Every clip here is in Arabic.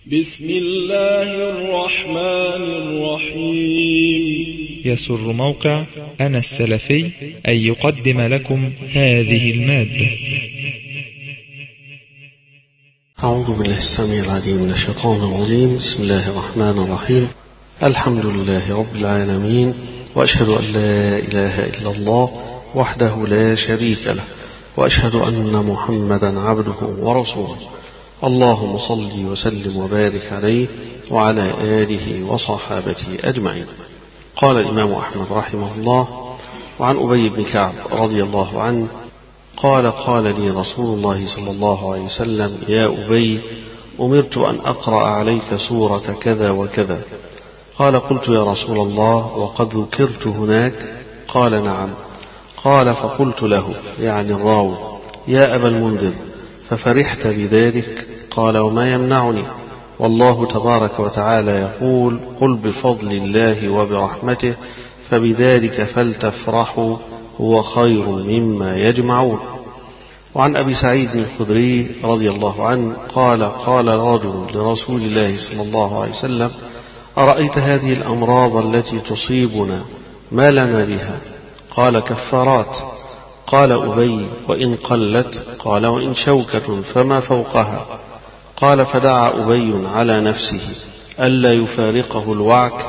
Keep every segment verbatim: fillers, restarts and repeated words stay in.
بسم الله الرحمن الرحيم. يسر موقع أنا السلفي أن يقدم لكم هذه المادة. أعوذ بالله السميع العليم من الشيطان الرجيم. بسم الله الرحمن الرحيم. الحمد لله رب العالمين، وأشهد أن لا إله إلا الله وحده لا شريك له، وأشهد أن محمدا عبده ورسوله. اللهم صل وسلم وبارك عليه وعلى آله وصحابته أجمعين. قال الإمام أحمد رحمه الله: وعن أبي بن كعب رضي الله عنه قال: قال لي رسول الله صلى الله عليه وسلم: يا أبي، أمرت أن أقرأ عليك سورة كذا وكذا. قال: قلت يا رسول الله وقد ذكرت هناك؟ قال: نعم. قال: فقلت له، يعني الراوي: يا أبا المنذر، ففرحت بذلك؟ قال: وما يمنعني، والله تبارك وتعالى يقول: قل بفضل الله وبرحمته فبذلك فلتفرحوا هو خير مما يجمعون. وعن أبي سعيد الخدري رضي الله عنه قال: قال رجل لرسول الله صلى الله عليه وسلم: أرأيت هذه الأمراض التي تصيبنا ما لنا بها؟ قال: كفارات. قال أبي: وإن قلت؟ قال: وإن شوكة فما فوقها. قال: فدعا أبي على نفسه ألا يفارقه الوعك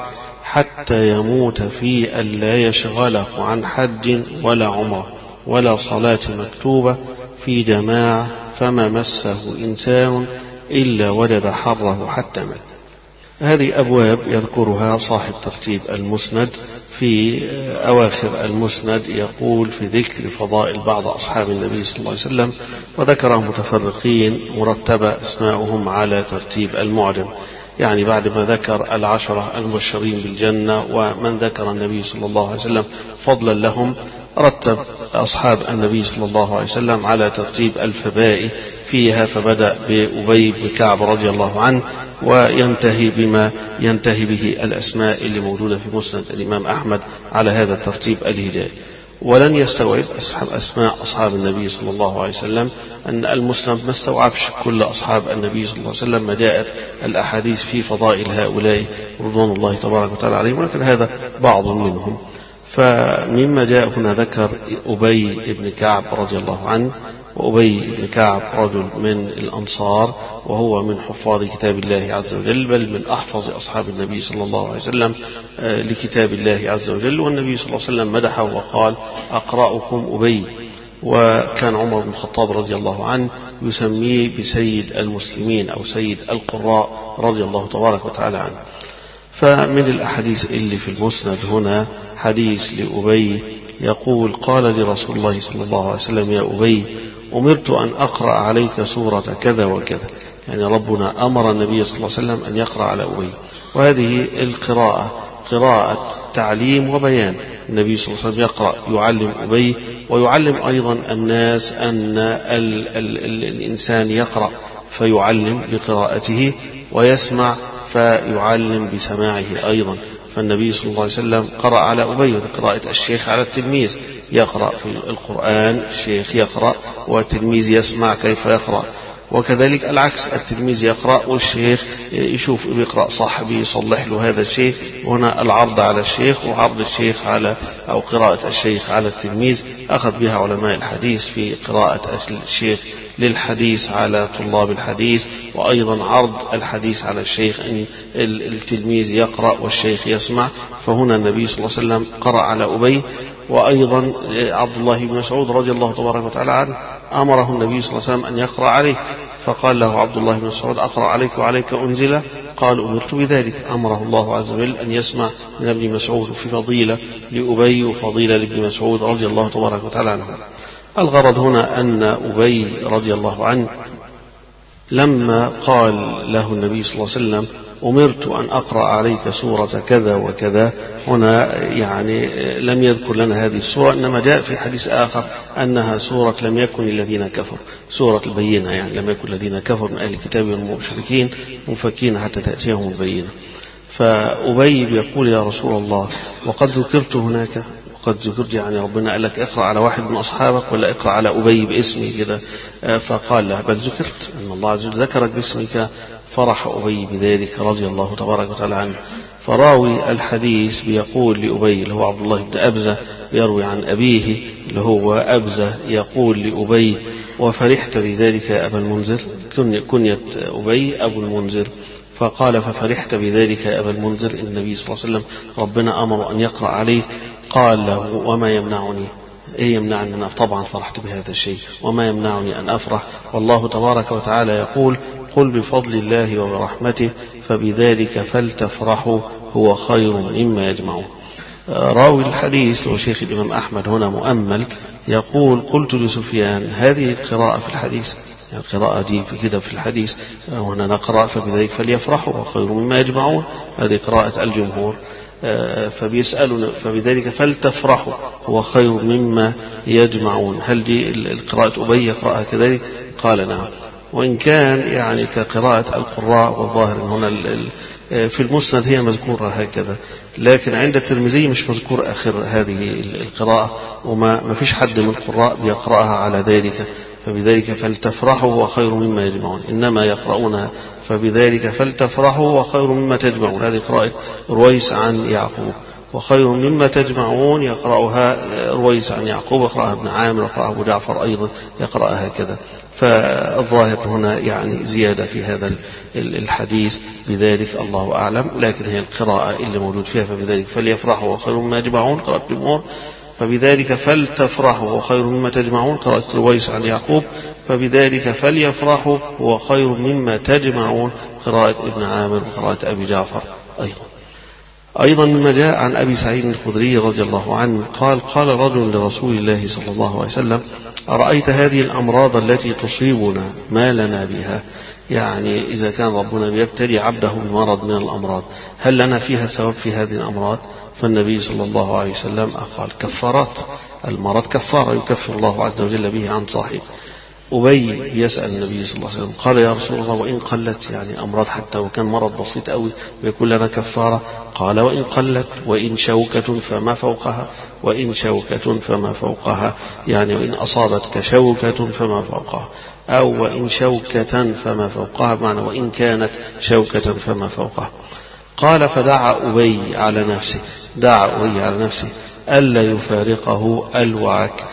حتى يموت في ألا يشغله عن حج ولا عمره ولا صلاة مكتوبة في جماعة، فما مسه إنسان إلا وجد حره حتى مات. هذه أبواب يذكرها صاحب ترتيب المسند. في أواخر المسند يقول في ذكر فضائل بعض أصحاب النبي صلى الله عليه وسلم، وذكرهم متفرقين مرتبة أسماؤهم على ترتيب المعجم، يعني بعد ما ذكر العشرة المبشرين بالجنة ومن ذكر النبي صلى الله عليه وسلم فضلا لهم، رتب أصحاب النبي صلى الله عليه وسلم على ترتيب الفبائي فيها، فبدأ بأبي بن كعب رضي الله عنه وينتهي بما ينتهي به الأسماء اللي موجودة في مسند الإمام أحمد على هذا الترتيب الهجائي. ولن يستوعب أصحاب أسماء أصحاب النبي صلى الله عليه وسلم أن المسند ما استوعبش كل أصحاب النبي صلى الله عليه وسلم، ما جاءت الأحاديث في فضائل هؤلاء رضوان الله تبارك وتعالى عليهم، ولكن هذا بعض منهم. فمما جاء هنا ذكر أبي بن كعب رضي الله عنه. وأبي بن كعب رجل من الأنصار، وهو من حفاظ كتاب الله عز وجل، بل من أحفظ أصحاب النبي صلى الله عليه وسلم لكتاب الله عز وجل. والنبي صلى الله عليه وسلم مدحه وقال: أقرأكم أبي. وكان عمر بن الخطاب رضي الله عنه يسميه بسيد المسلمين أو سيد القراء رضي الله تبارك وتعالى عنه. فمن الأحاديث اللي في المسند هنا حديث لأبي يقول: قال لرسول الله صلى الله عليه وسلم: يا أبي، أمرت أن أقرأ عليك سورة كذا وكذا. يعني ربنا أمر النبي صلى الله عليه وسلم أن يقرأ على أبي، وهذه القراءة قراءة تعليم وبيان. النبي صلى الله عليه وسلم يقرأ يعلم أبي، ويعلم أيضا الناس أن ال ال ال الإنسان يقرأ فيعلم بقراءته، ويسمع فيعلم بسماعه أيضا. فالنبي صلى الله عليه وسلم قرأ على أبي، وقراءة الشيخ على التلميذ، يقرأ في القرآن، الشيخ يقرأ والتلميذ يسمع كيف يقرأ، وكذلك العكس، التلميذ يقرأ والشيخ يشوف بيقرأ صح بيصلح له هذا الشيء. هنا العرض على الشيخ وعرض الشيخ على أو قراءة الشيخ على التلميذ أخذ بها علماء الحديث في قراءة الشيخ للحديث على طلاب الحديث، وأيضا عرض الحديث على الشيخ أن التلميذ يقرأ والشيخ يسمع. فهنا النبي صلى الله عليه وسلم قرأ على أبي. وأيضا عبد الله بن مسعود رضي الله تبارك وتعالى عنه أمره النبي صلى الله عليه وسلم أن يقرأ عليه، فقال له عبد الله بن مسعود: أقرأ عليك وعليك أنزل؟ قال: أمرت بذلك. أمره الله عز وجل أن يسمع من ابن مسعود، في فضيلة لأبي وفضيلة لابن مسعود رضي الله تبارك وتعالى عنه. الغرض هنا أن أبي رضي الله عنه لما قال له النبي صلى الله عليه وسلم: أمرت أن أقرأ عليك سورة كذا وكذا، هنا يعني لم يذكر لنا هذه السورة، إنما جاء في حديث آخر أنها سورة لم يكن الذين كفروا، سورة البينة، يعني لم يكن الذين كفروا من أهل الكتاب والمشركين منفكين حتى تأتيهم البينة. فأبي يقول: يا رسول الله، وقد ذكرت هناك، وقد ذكرت يعني ربنا قال لك اقرأ على واحد من أصحابك ولا اقرأ على أبي باسمه كده؟ فقال له: بل ذكرت، أن الله عز وجل ذكرك باسمك فرح أبي بذلك رضي الله تبارك وتعالى عنه. فراوي الحديث بيقول لأبي اللي هو عبد الله بن أبزة، يروي عن أبيه اللي هو أبزة، يقول لأبي: وفرحت بذلك يا أبا المنذر، كنية أبي أبو المنذر. فقال: ففرحت بذلك يا أبا المنذر، النبي صلى الله عليه وسلم ربنا أمر أن يقرأ عليه. قال له: وما يمنعني؟ إيه يمنعني أن طبعا فرحت بهذا الشيء، وما يمنعني أن أفرح؟ والله تبارك وتعالى يقول: قل بفضل الله وبرحمته فبذلك فلتفرحوا هو خير مما يجمعون. راوي الحديث هو شيخ الإمام أحمد هنا مؤمل، يقول: قلت لسفيان: هذه القراءة في الحديث، يعني القراءة دي كده في الحديث، وهنا نقرأ فبذلك فليفرحوا وخير مما يجمعون، هذه قراءة الجمهور. فبيسألون فبذلك فلتفرحوا هو خير مما يجمعون، هل دي القراءة أبي يقرأها كذلك؟ قال: نعم. وإن كان يعني كقراءة القراء، والظاهر هنا في المسند هي مذكورة هكذا، لكن عند الترمذي مش مذكور آخر هذه القراءة، وما ما فيش حد من القراء بيقرأها على ذلك، فبذلك فلتفرحوا وخير مما يجمعون، إنما يقرؤونها فبذلك فلتفرحوا وخير مما تجمعون. هذه قراءة رويس عن يعقوب، وخير مما تجمعون يقرأها رويس عن يعقوب، يقرأها ابن عامر، يقرأها أبو جعفر أيضا يقرأها هكذا. فالظاهر هنا يعني زيادة في هذا الحديث بذلك، الله أعلم، لكن هي القراءة اللي موجود فيها فبذلك فليفرحوا وخير مما يجمعون قراءة الجمهور، فبذلك فلتفرحوا وخير مما تجمعون قراءة رويس عن يعقوب، فبذلك فليفرحوا وخير مما تجمعون قراءة ابن عامر وقراءة أبي جعفر أيضا. أيضا مما جاء عن أبي سعيد الخدري رضي الله عنه قال: قال رجل لرسول الله صلى الله عليه وسلم: أرأيت هذه الأمراض التي تصيبنا ما لنا بها؟ يعني إذا كان ربنا بيبتلي عبده بمرض من الأمراض، هل لنا فيها ثواب في هذه الأمراض؟ فالنبي صلى الله عليه وسلم قال: كفارات، المرض كفارة يكفر الله عز وجل به عن صاحبه. أبي يسأل النبي صلى الله عليه وسلم قال: يا رسول الله، وإن قلت، يعني أمراض حتى وكان مرض بسيط أوي ويكون لنا كفارة؟ قال: وإن قلت، وإن شوكة فما فوقها، وإن شوكة فما فوقها، يعني وإن أصابتك شوكة فما فوقها، أو وإن شوكة فما فوقها، بمعنى وإن كانت شوكة فما فوقها. قال: فدعا أبي على نفسه، دعا أبي على نفسه ألا يفارقه الوعك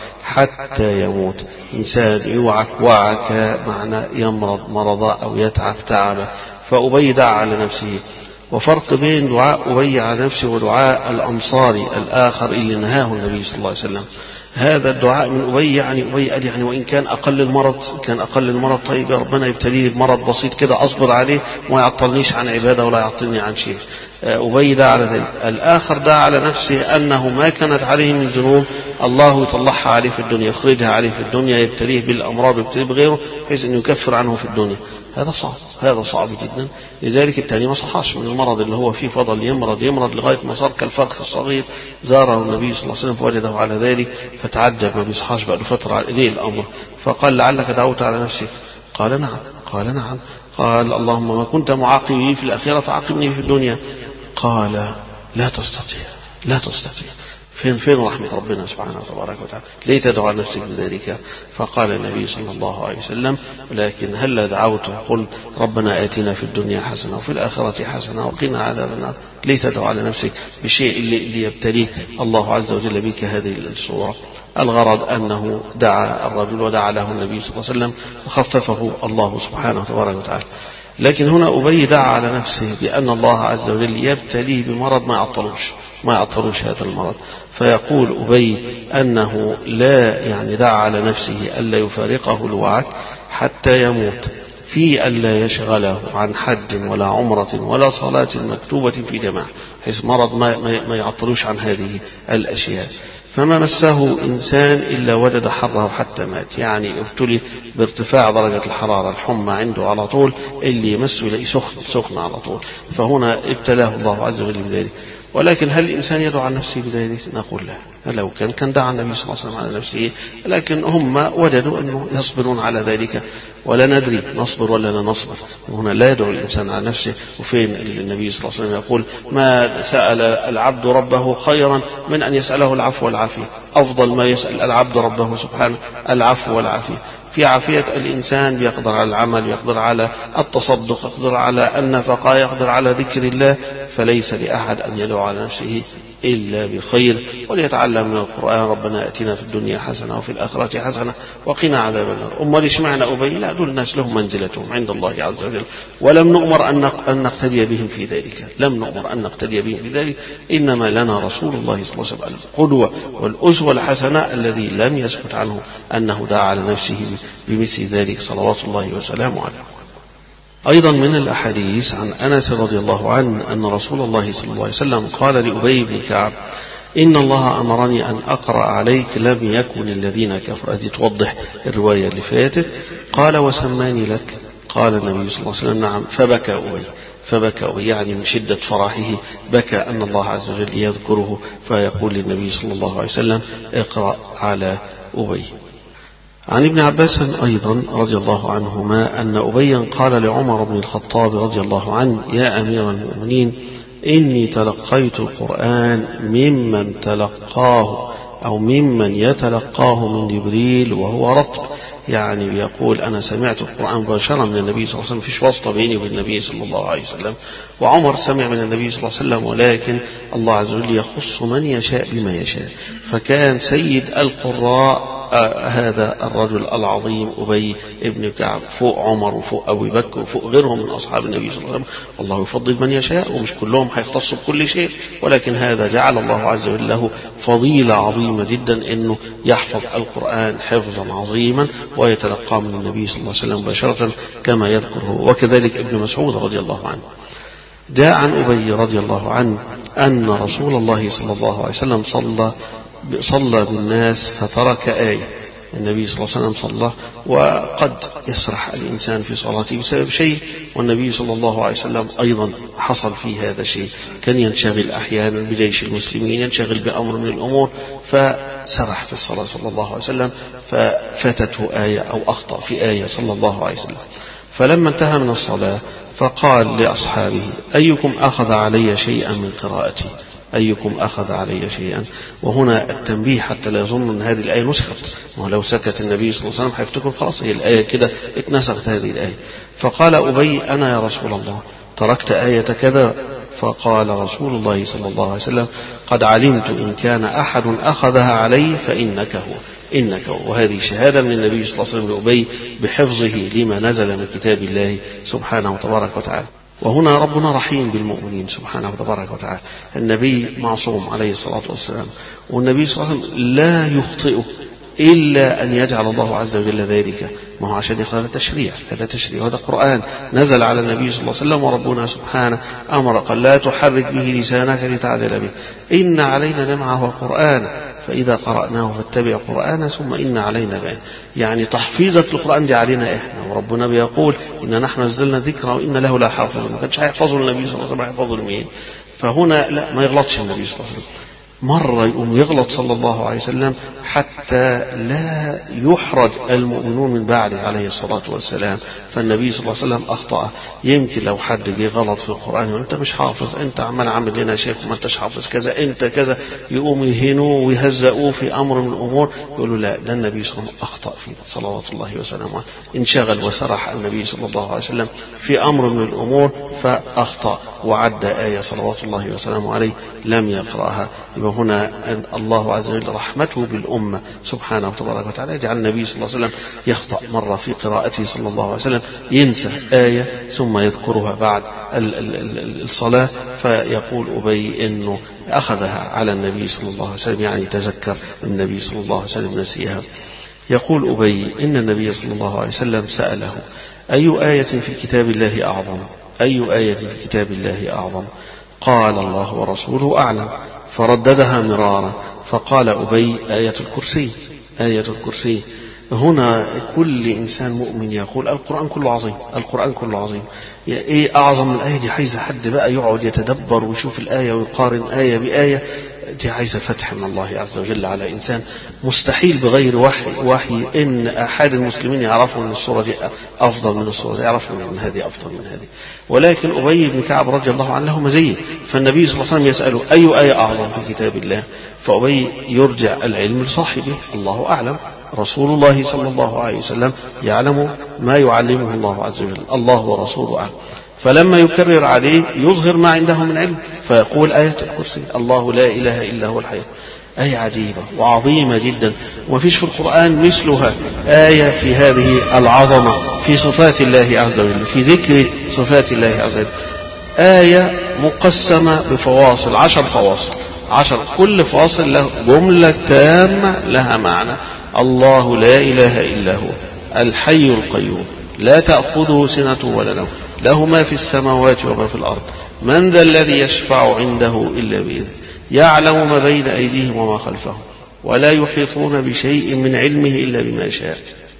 حتى يموت. إنسان يوعك وعك معنى يمرض مرضا أو يتعب تعبا، فأبي دعا على نفسه. وفرق بين دعاء أبي على نفسه ودعاء الأنصاري الآخر اللي نهاه النبي صلى الله عليه وسلم. هذا الدعاء من أبي، يعني أبي قال يعني وإن كان أقل المرض، كان أقل المرض طيب يا ربنا يبتليه بمرض بسيط كده أصبر عليه وما يعطلنيش عن عبادة ولا يعطلني عن شيء. أبي دعا على ذلك. الآخر دعا على نفسه أنه ما كانت عليه من ذنوب الله يطلعها عليه في الدنيا، يخرجها عليه في الدنيا، يبتليه بالأمراض ويبتليه بغيره بحيث أن يكفر عنه في الدنيا. هذا صعب، هذا صعب جدا. لذلك الثاني ما صحاش من المرض اللي هو فيه فضل، يمرض يمرض لغاية ما صار كالفرخ الصغير. زاره النبي صلى الله عليه وسلم فوجده على ذلك فتعجب، ما بيصحاش بقى له فترة إليه الأمر، فقال: لعلك دعوت على نفسك؟ قال: نعم. قال: نعم. قال: اللهم ما كنت معاقبي في الآخرة فعاقبني في الدنيا. قال: لا تستطيع، لا تستطيع. فين فين رحمة ربنا سبحانه وتبارك وتعالى؟ ليه تدعو على نفسك بذلك؟ فقال النبي صلى الله عليه وسلم: لكن هل دعوت وقل ربنا آتنا في الدنيا حسنة وفي الآخرة حسنة وقنا عذاب النار؟ ليه تدعو على نفسك بشيء اللي, اللي يبتليه الله عز وجل بك هذه الصورة؟ الغرض أنه دعا الرجل ودعا له النبي صلى الله عليه وسلم وخففه الله سبحانه وتبارك وتعالى. لكن هنا أبي دعا على نفسه بأن الله عز وجل يبتليه بمرض ما يعطلوش ما يعطلوش هذا المرض. فيقول أبي أنه لا يعني دعا على نفسه ألا يفارقه الوعك حتى يموت، في ألا يشغله عن حج ولا عمرة ولا صلاة مكتوبة في جماعة، حيث مرض ما, ما يعطلوش عن هذه الأشياء. فما مسه إنسان إلا وجد حره حتى مات، يعني ابتلي بارتفاع درجة الحرارة، الحمى عنده على طول، اللي يمسه يلاقيه سخن سخن على طول، فهنا ابتلاه الله عز وجل بذلك. ولكن هل الإنسان يدعو عن نفسه بذلك؟ نقول لا. لو كان كان دعا النبي صلى الله عليه وسلم على نفسه، لكن هم وجدوا أنه يصبرون على ذلك ولا ندري نصبر ولا لا نصبر. هنا لا يدعو الإنسان على نفسه. وفين النبي صلى الله عليه وسلم يقول ما سأل العبد ربه خيرا من أن يسأله العفو والعافية، أفضل ما يسأل العبد ربه سبحانه العفو والعافية. في عافية الإنسان بيقدر على العمل، يقدر على التصدق، يقدر على النفقة، يقدر على ذكر الله، فليس لأحد أن يدعو على نفسه إلا بخير. وليتعلم من القرآن ربنا أتنا في الدنيا حسنة وفي الآخرة حسنة وقنا عذاب النار. أمال إيش معنى أبي؟ لا، دول الناس لهم منزلتهم عند الله عز وجل، ولم نؤمر أن نقتدي بهم في ذلك، لم نؤمر أن نقتدي بهم في ذلك، إنما لنا رسول الله صلى الله عليه وسلم القدوة والأسوة الحسنة الذي لم يسكت عنه أنه دعا على نفسه بمثل ذلك صلوات الله وسلامه عليه. أيضا من الأحاديث عن أنس رضي الله عنه أن رسول الله صلى الله عليه وسلم قال لأبي بن كعب إن الله أمرني أن أقرأ عليك لم يكن الذين كفروا. هذه توضح الرواية اللي فاتت. قال وسماني لك؟ قال النبي صلى الله عليه وسلم نعم. فبكى أبي، فبكى أبي يعني من شدة فرحه بكى أن الله عز وجل يذكره، فيقول للنبي صلى الله عليه وسلم اقرأ على أبي. عن ابن عباس أيضا رضي الله عنهما أن أبيا قال لعمر بن الخطاب رضي الله عنه يا أمير المؤمنين إني تلقيت القرآن ممن تلقاه أو ممن يتلقاه من جبريل وهو رطب، يعني يقول أنا سمعت القرآن مباشرة من النبي صلى الله عليه وسلم، فيش واسطة بيني وبين النبي صلى الله عليه وسلم. وعمر سمع من النبي صلى الله عليه وسلم، ولكن الله عز وجل يخص من يشاء بما يشاء. فكان سيد القراء آه هذا الرجل العظيم أبي ابن كعب فوق عمر وفوق أبي بكر وفوق غيرهم من أصحاب النبي صلى الله عليه وسلم. الله يفضل من يشاء، ومش كلهم هيختصوا بكل شيء، ولكن هذا جعل الله عز وجل له فضيلة عظيمة جدا أنه يحفظ القرآن حفظا عظيما ويتلقى من النبي صلى الله عليه وسلم مباشرة كما يذكره. وكذلك ابن مسعود رضي الله عنه جاء عن أبي رضي الله عنه أن رسول الله صلى الله عليه وسلم صلى صلى بالناس فترك آية. النبي صلى الله عليه وسلم صلى، وقد يسرح الإنسان في صلاته بسبب شيء، والنبي صلى الله عليه وسلم أيضا حصل فيه هذا الشيء، كان ينشغل أحيانا بجيش المسلمين، ينشغل بأمر من الأمور، فسرح في الصلاة صلى الله عليه وسلم ففاتته آية أو أخطأ في آية صلى الله عليه وسلم. فلما انتهى من الصلاة فقال لأصحابه أيكم أخذ علي شيئا من قراءتي؟ أيكم أخذ علي شيئا؟ وهنا التنبيه حتى لا يظن أن هذه الآية نسخت، ولو سكت النبي صلى الله عليه وسلم حيفتكر خلاص هي الآية كده اتنسخت هذه الآية. فقال أبي أنا يا رسول الله تركت آية كذا. فقال رسول الله صلى الله عليه وسلم قد علمت إن كان أحد أخذها علي فإنك هو إنك هو. وهذه شهادة من النبي صلى الله عليه وسلم لأبي بحفظه لما نزل من كتاب الله سبحانه وتبارك وتعالى. وهنا ربنا رحيم بالمؤمنين سبحانه وتبارك وتعالى. النبي معصوم عليه الصلاة والسلام، والنبي صلى الله عليه وسلم لا يخطئ إلا أن يجعل الله عز وجل ذلك، ما هو عشان هذا تشريع، هذا تشريع، وهذا قرآن نزل على النبي صلى الله عليه وسلم، وربنا سبحانه أمر قال لا تحرك به لسانك لتعجل به إن علينا جمعه وقرآن فإذا قرأناه فاتبع قرآنه ثم إن علينا بيان. يعني تحفيظة القرآن دي علينا إحنا، وربنا بيقول إن نحن نزلنا ذكرا وإن له لا حافظ. ما كانش هيحفظه النبي صلى الله عليه وسلم، هيحفظه لمين؟ فهنا لا، ما يغلطش النبي صلى الله عليه وسلم. مرة يقوم يغلط صلى الله عليه وسلم حتى لا يحرج المؤمنون من بعده عليه الصلاة والسلام. فالنبي صلى الله عليه وسلم أخطأ. يمكن لو حد جه غلط في القرآن وأنت مش حافظ، أنت عمال عامل لنا شيخ وما أنتش حافظ كذا، أنت كذا، يقوم يهنوه ويهزئوه في أمر من الأمور، يقولوا لا، ده النبي صلى الله عليه وسلم أخطأ فيه صلوات الله وسلامه. انشغل وسرح النبي صلى الله عليه وسلم في أمر من الأمور فأخطأ وعد آية صلوات الله وسلامه عليه لم يقرأها. هنا الله عز وجل رحمته بالأمة سبحانه وتبارك وتعالى يجعل النبي صلى الله عليه وسلم يخطأ مرة في قراءته صلى الله عليه وسلم، ينسى آية ثم يذكرها بعد الصلاة، فيقول أبي إنه أخذها على النبي صلى الله عليه وسلم، يعني تذكر النبي صلى الله عليه وسلم نسيها. يقول أبي إن النبي صلى الله عليه وسلم سأله أي آية في كتاب الله أعظم؟ أي آية في كتاب الله أعظم؟ قال الله ورسوله أعلم. فرددها مرارا، فقال أبي آية الكرسي، آية الكرسي. هنا كل إنسان مؤمن يقول القرآن كله عظيم، القرآن كله عظيم. إيه أعظم من الآية دي؟ عايز حد بقى يقعد يتدبر ويشوف الآية ويقارن آية بآية. دي عايزة فتح من الله عز وجل على إنسان. مستحيل بغير وحي وحي إن أحد المسلمين يعرفوا أن الصورة دي أفضل من الصورة دي، يعرفوا أن هذه أفضل من هذه. ولكن أبي بن كعب رضي الله عنه له مزية، فالنبي صلى الله عليه وسلم يسأله أي آية أعظم في كتاب الله، فأبي يرجع العلم لصاحبه، الله أعلم، رسول الله صلى الله عليه وسلم يعلم ما يعلمه الله عز وجل، الله ورسوله أعلم. فلما يكرر عليه يظهر ما عنده من علم، فيقول آية الكرسي، الله لا إله إلا هو الحي. آية عجيبة وعظيمة جدا، وما فيش في القرآن مثلها آية في هذه العظمة في صفات الله عز وجل، في ذكر صفات الله عز وجل. آية مقسمة بفواصل، عشر فواصل، عشر كل فاصل له جملة تامة لها معنى. الله لا إله إلا هو الحي القيوم لا تأخذه سنة ولا نوم له ما في السماوات وما في الأرض من ذا الذي يشفع عنده إلا بإذنه يعلم ما بين أيديهم وما خلفهم ولا يحيطون بشيء من علمه إلا بما شاء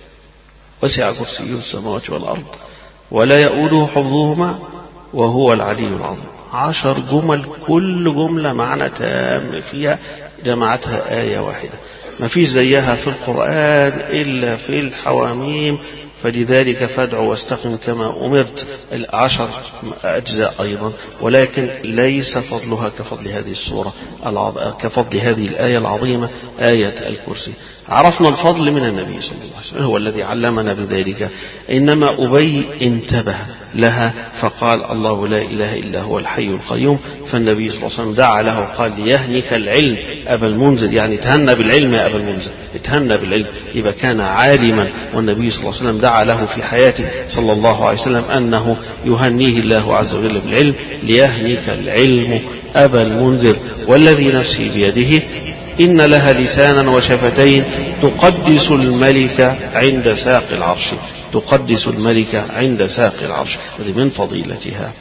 وسع كرسيه السماوات والأرض ولا يؤوده حفظهما وهو العلي العظيم. عشر جمل كل جملة معنى تام فيها، جمعتها آية واحدة، ما فيش زيها في القرآن إلا في الحواميم. فلذلك فادع واستقم كما أمرت، العشر أجزاء أيضا، ولكن ليس فضلها كفضل هذه السورة العظ... كفضل هذه الآية العظيمة آية الكرسي. عرفنا الفضل من النبي صلى الله عليه وسلم، هو الذي علمنا بذلك. إنما أبي انتبه لها فقال الله لا إله إلا هو الحي القيوم، فالنبي صلى الله عليه وسلم دعا له قال ليهنك العلم أبا المنذر، يعني تهنى بالعلم يا أبا المنذر، تهنى بالعلم. يبقى كان عالما، والنبي صلى الله عليه وسلم دعا له في حياته صلى الله عليه وسلم أنه يهنيه الله عز وجل بالعلم. ليهنك العلم أبا المنذر والذي نفسي بيده إن لها لسانا وشفتين تقدس الملك عند ساق العرش، تقدس الملك عند ساق العرش، هذه من فضيلتها.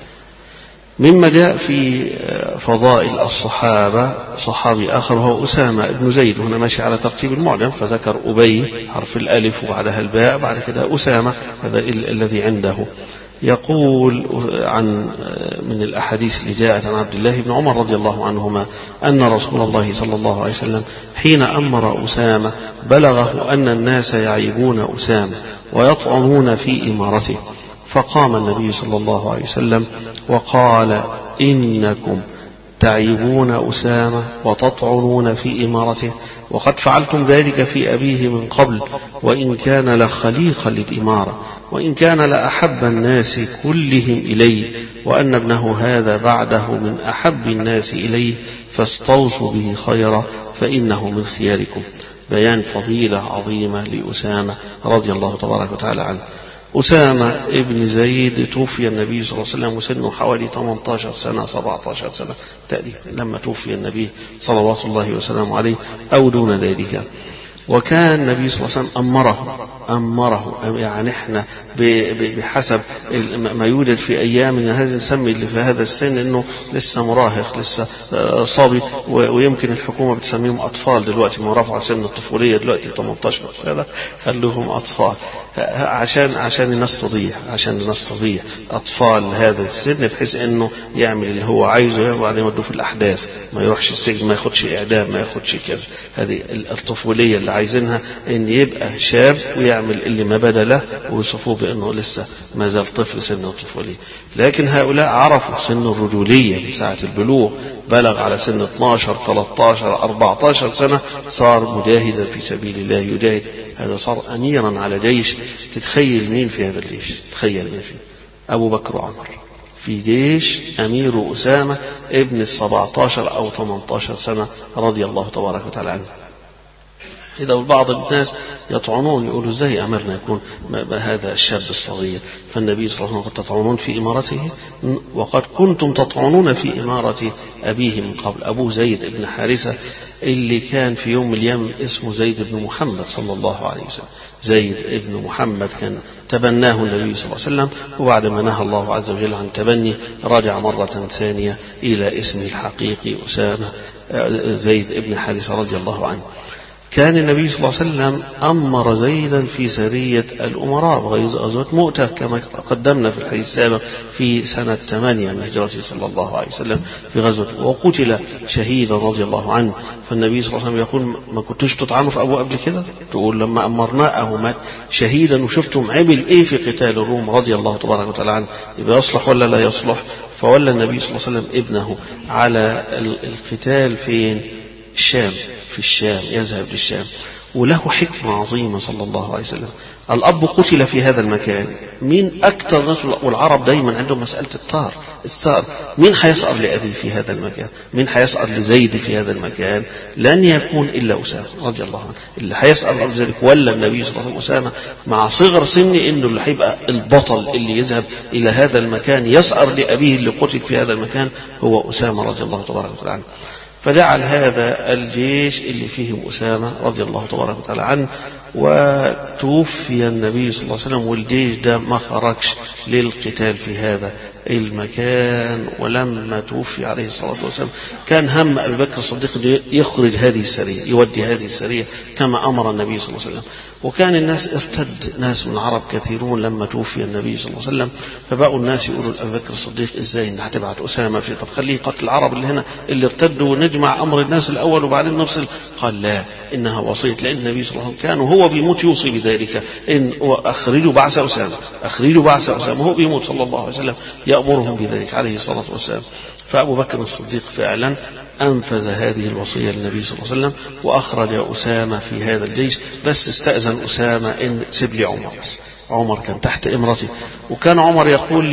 مما جاء في فضائل الصحابة صحابي آخر هو أسامة بن زيد، هنا ماشي على ترتيب المعجم، فذكر أبي حرف الألف وبعدها الباء، بعد كده أسامة هذا الذي عنده. يقول عن من الأحاديث اللي جاءت عن عبد الله بن عمر رضي الله عنهما أن رسول الله صلى الله عليه وسلم حين أمر أسامة بلغه أن الناس يعيبون أسامة ويطعنون في إمارته، فقام النبي صلى الله عليه وسلم وقال إنكم تعيبون أسامة وتطعنون في إمارته وقد فعلتم ذلك في أبيه من قبل، وإن كان لخليقا للإمارة وإن كان لأحب الناس كلهم إليه، وأن ابنه هذا بعده من أحب الناس إليه، فاستوصوا به خيرا فإنه من خياركم. بيان فضيلة عظيمة لأسامة رضي الله تبارك وتعالى عنه. أسامة ابن زيد توفي النبي صلى الله عليه وسلم وسنه حوالي ثمانية عشر سنة سبعة عشر سنة تقريبا لما توفي النبي صلوات الله وسلامه عليه أو دون ذلك. وكان النبي صلى الله عليه وسلم أمره أمره يعني احنا بحسب ما يوجد في أيامنا هذا نسمي اللي في هذا السن إنه لسه مراهق لسه صبي، ويمكن الحكومة بتسميهم أطفال دلوقتي، ما رفع سن الطفولية دلوقتي ثمانية عشر سنة خلوهم أطفال عشان عشان الناس تضيع عشان الناس تضيع أطفال هذا السن، بحيث إنه يعمل اللي هو عايزه وبعدين يودوه في الأحداث، ما يروحش السجن، ما ياخدش إعدام، ما ياخدش كذا. هذه الطفولية اللي عايزينها إن يبقى شاب ويعمل اللي ما بدا له ويوصفوه بأنه لسه ما زال طفل سن الطفولية. لكن هؤلاء عرفوا سن الرجولية من ساعة البلوغ، بلغ على سن اثني عشر ثلاثة عشر أربعة عشر سنة صار مجاهدا في سبيل الله يجاهد. هذا صار أميرا على جيش. تتخيل مين في هذا الجيش؟ تخيل مين فيه؟ أبو بكر وعمر في جيش أمير أسامة ابن السبعة عشر أو ثمانية عشر سنة رضي الله تبارك وتعالى عنه. إذا بعض الناس يطعنون يقولوا ازاي أمرنا يكون هذا الشاب الصغير؟ فالنبي صلى الله عليه وسلم قد تطعنون في إمارته وقد كنتم تطعنون في إمارة أبيه من قبل. أبو زيد بن حارثة اللي كان في يوم من الأيام اسمه زيد بن محمد صلى الله عليه وسلم، زيد بن محمد كان تبناه النبي صلى الله عليه وسلم، وبعد ما نهى الله عز وجل عن تبني رجع مرة ثانية إلى اسمه الحقيقي أسامة زيد بن حارثة رضي الله عنه. كان النبي صلى الله عليه وسلم أمر زيدا في سرية الأمراء غزوة مؤتة كما قدمنا في الحديث السابق في سنة ثمانية من هجرته صلى الله عليه وسلم في غزوة، وقتل شهيدا رضي الله عنه. فالنبي صلى الله عليه وسلم يقول ما كنتوش تطعنوا في أبوه قبل كده؟ تقول لما أمرناه مات شهيدا وشفتم عمل إيه في قتال الروم رضي الله تبارك وتعالى عنه، يبقى يصلح ولا لا يصلح؟ فولى النبي صلى الله عليه وسلم ابنه على القتال فين؟ الشام، في الشام، يذهب للشام. وله حكمة عظيمة صلى الله عليه وسلم. الأب قتل في هذا المكان، مين أكثر ناس؟ والعرب دايما عندهم مسألة الطار الثار، مين حيسأر لأبيه في هذا المكان؟ مين حيسأر لزيد في هذا المكان؟ لن يكون إلا أسامة رضي الله عنه اللي حيسأر لذلك. ولا النبي صلى الله عليه وسلم أسامة مع صغر سنه إنه اللي حيبقى البطل اللي يذهب إلى هذا المكان يسأر لأبيه اللي قتل في هذا المكان هو أسامة رضي الله تبارك وتعالى عنه. فجعل هذا الجيش اللي فيهم أسامة رضي الله تبارك وتعالى عنه، وتوفي النبي صلى الله عليه وسلم والجيش ده ما خرجش للقتال في هذا المكان. ولما توفي عليه الصلاة والسلام كان هم أبي بكر الصديق يخرج هذه السرية، يودي هذه السرية كما أمر النبي صلى الله عليه وسلم. وكان الناس ارتد ناس من العرب كثيرون لما توفي النبي صلى الله عليه وسلم، فبقوا الناس يقولوا لأبي بكر الصديق ازاي انت هتبعت أسامة في، طب خليه قتل العرب اللي هنا اللي ارتدوا ونجمع أمر الناس الأول وبعدين نرسل. قال لا، إنها وصية، لأن النبي صلى الله عليه وسلم كان وهو بيموت يوصي بذلك، إن أخرجوا بعث أسامة، أخرجوا بعث أسامة، وهو بيموت صلى الله عليه وسلم يأمرهم بذلك عليه الصلاة والسلام. فأبو بكر الصديق فعلا أنفذ هذه الوصية للنبي صلى الله عليه وسلم وأخرج أسامة في هذا الجيش. بس استأذن أسامة إن سيب لي عمر، عمر كان تحت إمرته، وكان عمر يقول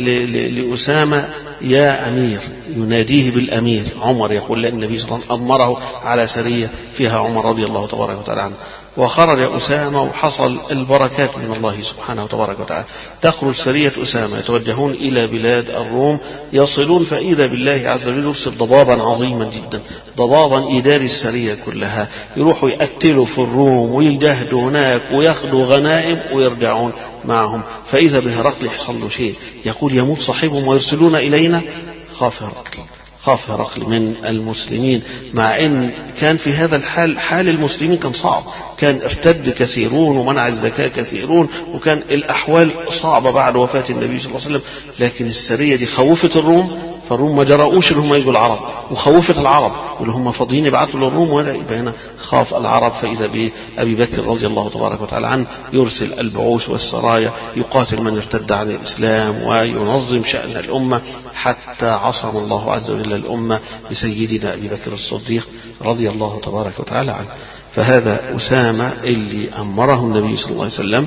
لأسامة يا أمير، يناديه بالأمير. عمر يقول لأن النبي صلى الله عليه وسلم أمره على سرية فيها عمر رضي الله تبارك وتعالى عنه. وخرج أسامة وحصل البركات من الله سبحانه وتبارك وتعالى. تخرج سرية أسامة يتوجهون إلى بلاد الروم، يصلون فإذا بالله عز وجل يرسل ضبابا عظيما جدا، ضبابا إداري السرية كلها، يروحوا يقتلوا في الروم ويجاهدوا هناك وياخذوا غنائم ويرجعون معهم. فإذا بهرقل يحصل له شيء، يقول يموت صاحبهم ويرسلون إلينا. خاف هرقل، خاف هرقل من المسلمين، مع ان كان في هذا الحال حال المسلمين كان صعب، كان ارتد كثيرون ومنع الزكاة كثيرون، وكان الأحوال صعبة بعد وفاة النبي صلى الله عليه وسلم. لكن السرية دي خوفت الروم، فالروم ما جرؤوش اللي هم يجوا العرب، وخوفت العرب واللي هم فاضيين يبعثوا للروم، ولا يبقى هنا خاف العرب. فإذا بأبي بكر رضي الله تبارك وتعالى عنه يرسل البعوث والسرايا يقاتل من ارتد عن الإسلام وينظم شأن الأمة، حتى عصم الله عز وجل الأمة بسيدنا أبي بكر الصديق رضي الله تبارك وتعالى عنه. فهذا أسامة اللي أمره النبي صلى الله عليه وسلم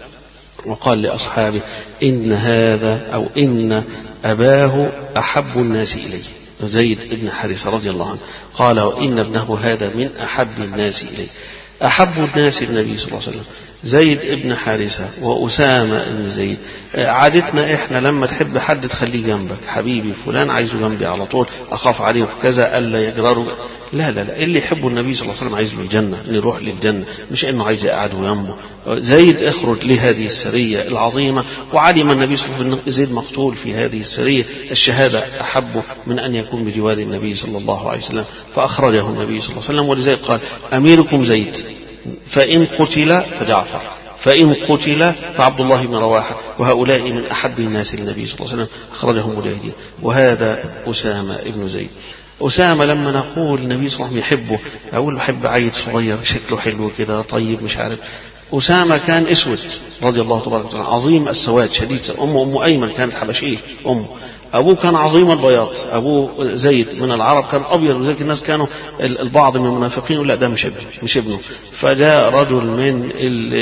وقال لأصحابه إن هذا أو إن أباه أحب الناس إليه، زيد بن حارثة رضي الله عنه قال وإن ابنه هذا من أحب الناس إليه. أحب الناس النبي صلى الله عليه وسلم زيد بن حارثة وأسامة بن زيد. عادتنا إحنا لما تحب حد تخليه جنبك، حبيبي فلان عايزه جنبي على طول، أخاف عليه وكذا ألا يجرره. لا لا لا، اللي يحبه النبي صلى الله عليه وسلم عايز له الجنة، نروح للجنة، مش إنه عايز يقعد وينبه. زيد اخرج لهذه السرية العظيمة، وعلم النبي صلى الله عليه وسلم زيد مقتول في هذه السرية، الشهادة أحب من أن يكون بجوار النبي صلى الله عليه وسلم، فأخرجه النبي صلى الله عليه وسلم. ولذلك قال أميركم زيد، فإن قتل فجعفر، فإن قتل فعبد الله بن رواحة، وهؤلاء من أحب الناس للنبي صلى الله عليه وسلم، أخرجهم مجاهدين. وهذا أسامة بن زيد. أسامة لما نقول النبي صلى الله عليه وسلم يحبه، أقول بحب عيل صغير شكله حلو كده طيب مش عارف. أسامة كان أسود رضي الله تبارك وتعالى، عظيم السواد شديد. أمه أم أيمن كانت حبشية أمه، أبوه كان عظيم البياض، أبوه زيد من العرب كان أبيض، وذلك الناس كانوا البعض من المنافقين يقول لا ده مش ابنه مش ابنه. فجاء رجل من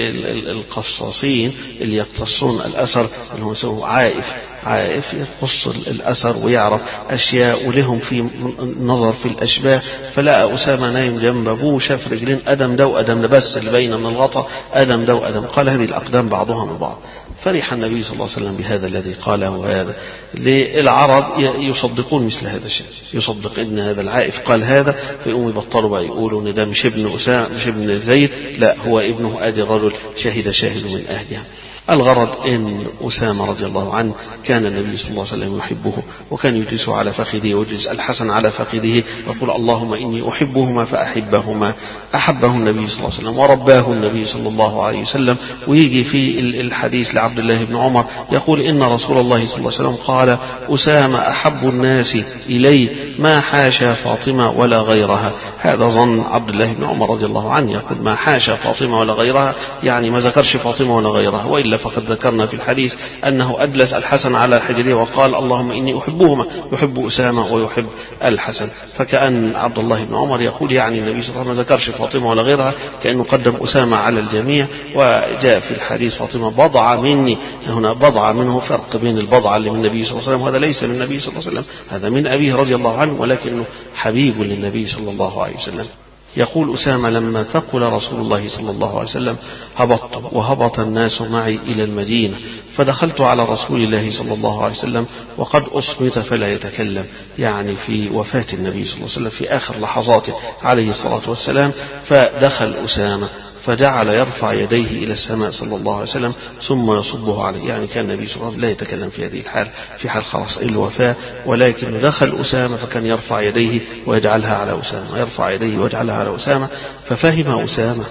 القصاصين اللي يقتصون الأثر اللي هو اسمه عائف، عائف يقص الأثر ويعرف أشياء ولهم في نظر في الأشباه. فلقى أسامة نايم جنب أبوه، شاف رجلين أدم ده وأدم ده بس اللي بين من الغطاء، أدم ده وأدم، قال هذه الأقدام بعضها من بعض. فرح النبي صلى الله عليه وسلم بهذا الذي قاله. هذا للعرب يصدقون مثل هذا الشيء، يصدق ان هذا العائف قال هذا، فيقوموا يبطلوا بقى يقولوا ان ده مش ابن أسامة مش ابن زيد، لا هو ابنه. ادي الرجل شهد شاهد من اهلها. الغرض أن أسامة رضي الله عنه كان النبي صلى الله عليه وسلم يحبه، وكان يجلس على فخذه ويجلس الحسن على فخذه ويقول اللهم إني أحبهما فأحبهما. أحبه النبي صلى الله عليه وسلم ورباه النبي صلى الله عليه وسلم. ويجي في الحديث لعبد الله بن عمر يقول إن رسول الله صلى الله عليه وسلم قال أسامة أحب الناس إلي ما حاشا فاطمة ولا غيرها. هذا ظن عبد الله بن عمر رضي الله عنه، يقول ما حاشا فاطمة ولا غيرها، يعني ما ذكرش فاطمة ولا غيرها، وإلا فقد ذكرنا في الحديث أنه أجلس الحسن على حجره وقال اللهم إني أحبهما، يحب أسامة ويحب الحسن. فكأن عبد الله بن عمر يقول يعني النبي صلى الله عليه وسلم ما ذكرش فاطمة ولا غيرها، كأنه قدم أسامة على الجميع. وجاء في الحديث فاطمة بضعة مني، هنا بضعة منه، فرق بين البضعة اللي من النبي صلى الله عليه وسلم، هذا ليس من النبي صلى الله عليه وسلم، هذا من أبيه رضي الله عنه، ولكنه حبيب للنبي صلى الله عليه وسلم. يقول أسامة لما ثقل رسول الله صلى الله عليه وسلم هبطت وهبط الناس معي إلى المدينة، فدخلت على رسول الله صلى الله عليه وسلم وقد أصمت فلا يتكلم، يعني في وفاة النبي صلى الله عليه وسلم في آخر لحظاته عليه الصلاة والسلام. فدخل أسامة فجعل يرفع يديه إلى السماء صلى الله عليه وسلم ثم يصبه عليه، يعني كان النبي صلى الله عليه وسلم لا يتكلم في هذه الحال، في حال خلاص الوفاة، ولكن دخل أسامة فكان يرفع يديه ويجعلها على أسامة، يرفع يديه ويجعلها على أسامة. ففهم أسامة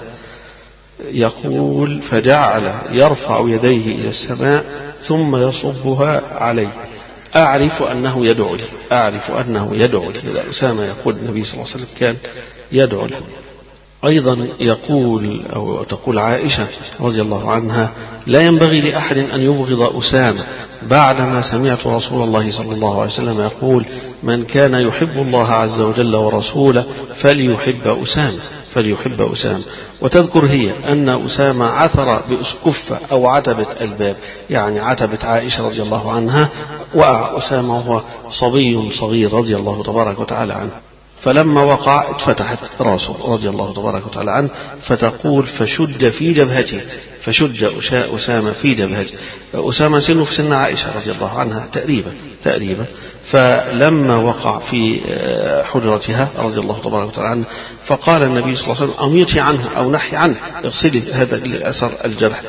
يقول فجعل يرفع يديه إلى السماء ثم يصبها عليه، أعرف أنه يدعو لي، أعرف أنه يدعو لي. أسامة يقول النبي صلى الله عليه وسلم كان يدعو له. أيضا يقول أو تقول عائشة رضي الله عنها لا ينبغي لأحد أن يبغض أسامة بعدما سمعت رسول الله صلى الله عليه وسلم يقول من كان يحب الله عز وجل ورسوله فليحب أسامة، فليحب أسامة. وتذكر هي أن أسامة عثر بأسقفة أو عتبة الباب، يعني عتبة عائشة رضي الله عنها، وقع أسامة وهو صبي صغير رضي الله تبارك وتعالى عنه، فلما وقع اتفتحت راسه رضي الله تبارك وتعالى عنه، فتقول فشد في جبهته، فشد أسامة في جبهته. أسامة سنه في سن عائشة رضي الله عنها تقريبا تقريبا فلما وقع في حجرتها رضي الله تبارك وتعالى عنه فقال النبي صلى الله عليه وسلم أميتي عنه أو نحي عنه، اغسلي هذا الأثر الجرح.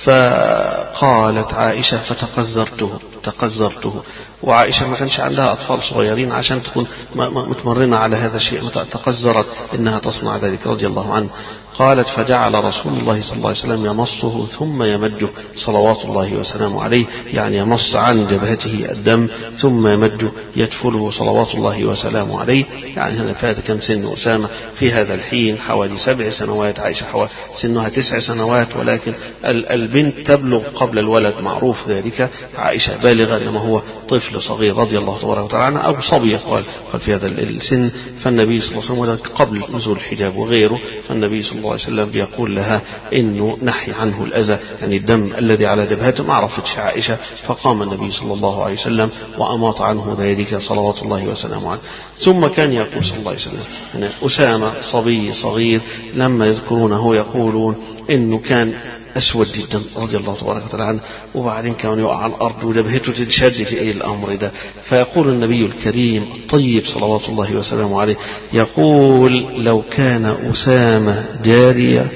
فقالت عائشة فتقذرته تقذرته وعائشة ما كانش عندها أطفال صغيرين عشان تكون متمرنة على هذا الشيء، تقذرت إنها تصنع ذلك رضي الله عنه. قالت فجعل رسول الله صلى الله عليه وسلم يمصه ثم يمده صلوات الله وسلامه عليه، يعني يمص عن جبهته الدم ثم يمده يدفله صلوات الله وسلامه عليه. يعني هنا فهذا كان سن أسامة في هذا الحين حوالي سبع سنوات، عائشة حوالي سنها تسع سنوات، ولكن البنت تبلغ قبل الولد، معروف ذلك، عائشة بالغة إنما هو طفل صغير رضي الله تبارك وتعالى عنه أو صبي قال قال في هذا السن. فالنبي صلى الله عليه وسلم قبل نزول الحجاب وغيره، فالنبي صلى الله عليه وسلم يقول لها إنه نحي عنه الأذى، يعني الدم الذي على جبهته ما عرفتش عائشة، فقام النبي صلى الله عليه وسلم وأماط عنه ذلك صلوات الله وسلامه عنه. ثم كان يقول صلى الله عليه وسلم يعني أسامة صبي صغير لما يذكرونه يقولون إنه كان أسود جدا رضي الله تبارك وتعالى عنه، وبعدين كان يقع على الأرض وجبهته تنشد في إيه الأمر ده. فيقول النبي الكريم الطيب صلوات الله وسلامه عليه يقول لو كان أسامة جارية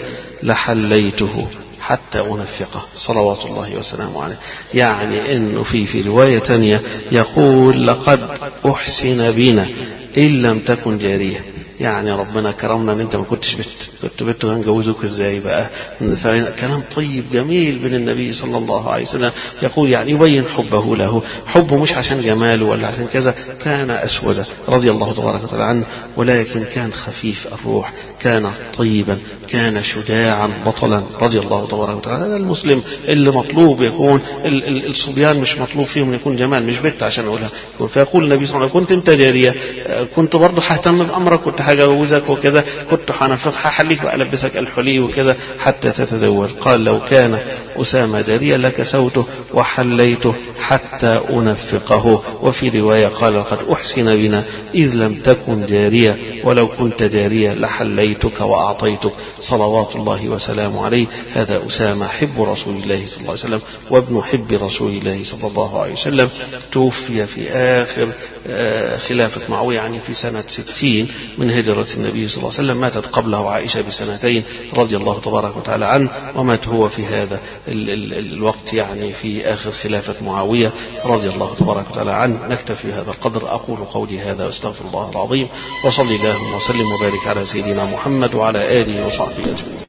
لحليته حتى أنفقه صلوات الله وسلامه عليه. يعني إنه في في رواية تانية يقول لقد أحسن بنا إن لم تكن جارية، يعني ربنا كرمنا ان انت ما كنتش بت كنت بت هنجوزوك ازاي بقى. كلام طيب جميل من النبي صلى الله عليه وسلم، يقول يعني يبين حبه له، حبه مش عشان جماله ولا عشان كذا، كان اسود رضي الله تبارك وتعالى عنه، ولكن كان خفيف الروح، كان طيبا، كان شجاعا بطلا رضي الله تبارك وتعالى. هذا المسلم اللي مطلوب يكون الصبيان مش مطلوب فيهم يكون جمال، مش بنت عشان اقولها. فيقول النبي صلى الله عليه وسلم كنت انت جاريه كنت برضه ههتم بامرك، كنت هجوزك وكذا، كنت هنفق هحليك والبسك الحلي وكذا حتى تتزوج. قال لو كان أسامة جاريا لكسوته وحليته حتى أنفقه. وفي رواية قال لقد أحسن بنا إذ لم تكن جارية ولو كنت جارية لحليتك وأعطيتك صلوات الله وسلامه عليه. هذا أسامة حب رسول الله صلى الله عليه وسلم وابن حب رسول الله صلى الله عليه وسلم. توفي في آخر خلافة معاوية، يعني في سنة ستين من هجرة النبي صلى الله عليه وسلم. ماتت قبله عائشة بسنتين رضي الله تبارك وتعالى عنه، ومات هو في هذا ال ال الوقت يعني في آخر خلافة معاوية رضي الله تبارك وتعالى عنه. نكتفي هذا القدر. أقول قولي هذا واستغفر الله العظيم، وصلي اللهم وسلم وبارك على سيدنا محمد وعلى آله وصحبه أجمعين.